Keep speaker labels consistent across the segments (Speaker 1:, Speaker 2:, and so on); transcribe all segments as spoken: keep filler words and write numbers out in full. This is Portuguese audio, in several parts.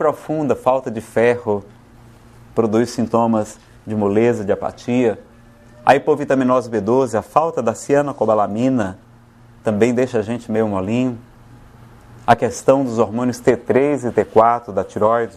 Speaker 1: profunda, falta de ferro, produz sintomas de moleza, de apatia. A hipovitaminose B doze, a falta da cianocobalamina, também deixa a gente meio molinho. A questão dos hormônios T três e T quatro da tireoide.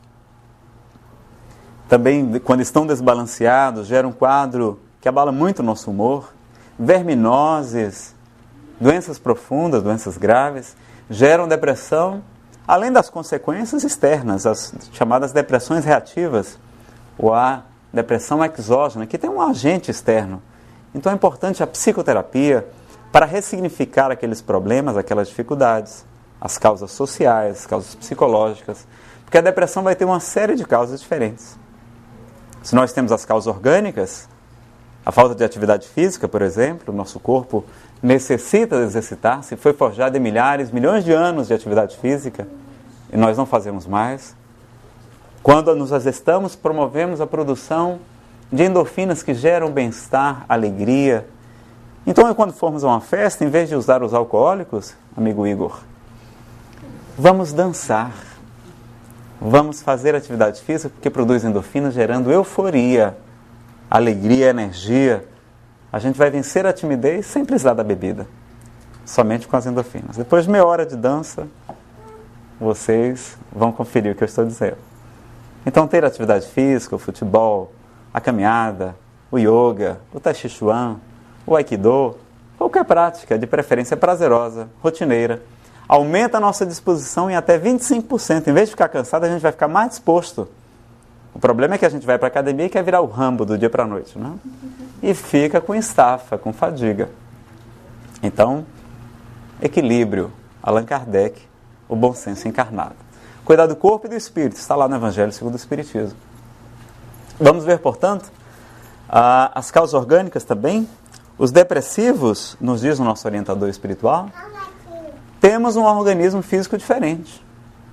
Speaker 1: Também, quando estão desbalanceados, gera um quadro que abala muito o nosso humor. Verminoses, doenças profundas, doenças graves, geram depressão, além das consequências externas, as chamadas depressões reativas, ou a depressão exógena, que tem um agente externo. Então é importante a psicoterapia para ressignificar aqueles problemas, aquelas dificuldades, as causas sociais, as causas psicológicas, porque a depressão vai ter uma série de causas diferentes. Se nós temos as causas orgânicas, a falta de atividade física, por exemplo, o nosso corpo necessita exercitar-se, foi forjado em milhares, milhões de anos de atividade física, e nós não fazemos mais. Quando nos exercitamos, promovemos a produção de endorfinas que geram bem-estar, alegria. Então, quando formos a uma festa, em vez de usar os alcoólicos, amigo Igor, vamos dançar. Vamos fazer atividade física porque produz endorfinas, gerando euforia, alegria, energia. A gente vai vencer a timidez sem precisar da bebida, somente com as endorfinas. Depois de meia hora de dança, vocês vão conferir o que eu estou dizendo. Então, ter atividade física, o futebol, a caminhada, o yoga, o tai chi chuan, o aikido, qualquer prática, de preferência prazerosa, rotineira, aumenta a nossa disposição em até vinte e cinco por cento. Em vez de ficar cansado, a gente vai ficar mais disposto. O problema é que a gente vai para a academia e quer virar o Rambo do dia para a noite, né? E fica com estafa, com fadiga. Então, equilíbrio, Allan Kardec, o bom senso encarnado. Cuidar do corpo e do espírito, está lá no Evangelho segundo o Espiritismo. Vamos ver, portanto, as causas orgânicas também. Os depressivos, nos diz o nosso orientador espiritual, temos um organismo físico diferente.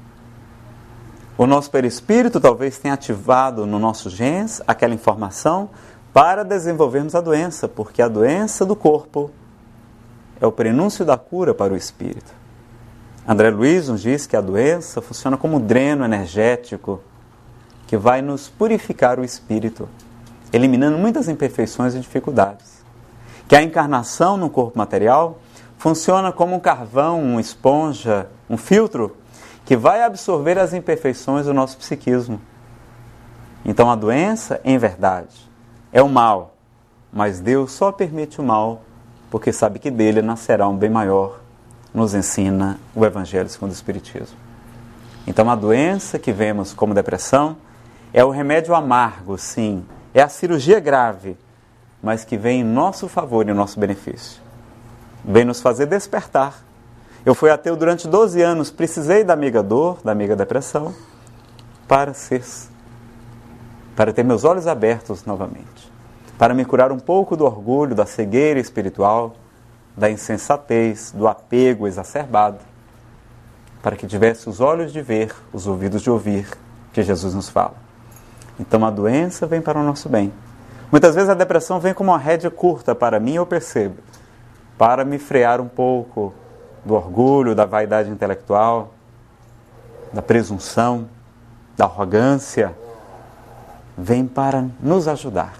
Speaker 1: O nosso perispírito talvez tenha ativado no nosso genes aquela informação para desenvolvermos a doença, porque a doença do corpo é o prenúncio da cura para o espírito. André Luiz nos diz que a doença funciona como um dreno energético que vai nos purificar o espírito, eliminando muitas imperfeições e dificuldades. Que a encarnação no corpo material funciona como um carvão, uma esponja, um filtro que vai absorver as imperfeições do nosso psiquismo. Então a doença, em verdade, é o mal, mas Deus só permite o mal porque sabe que dele nascerá um bem maior, nos ensina o Evangelho segundo o Espiritismo. Então a doença que vemos como depressão é o remédio amargo, sim, é a cirurgia grave, mas que vem em nosso favor e em nosso benefício. Vem nos fazer despertar. Eu fui ateu durante doze anos, precisei da amiga dor, da amiga depressão, para ser, para ter meus olhos abertos novamente, para me curar um pouco do orgulho, da cegueira espiritual, da insensatez, do apego exacerbado, para que tivesse os olhos de ver, os ouvidos de ouvir, que Jesus nos fala. Então a doença vem para o nosso bem. Muitas vezes a depressão vem como uma rédea curta para mim, eu percebo, para me frear um pouco do orgulho, da vaidade intelectual, da presunção, da arrogância. Vem para nos ajudar.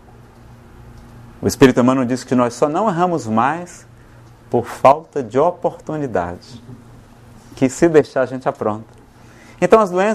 Speaker 1: O Espírito Emmanuel diz que nós só não erramos mais por falta de oportunidade, que se deixar a gente apronta. Então as doenças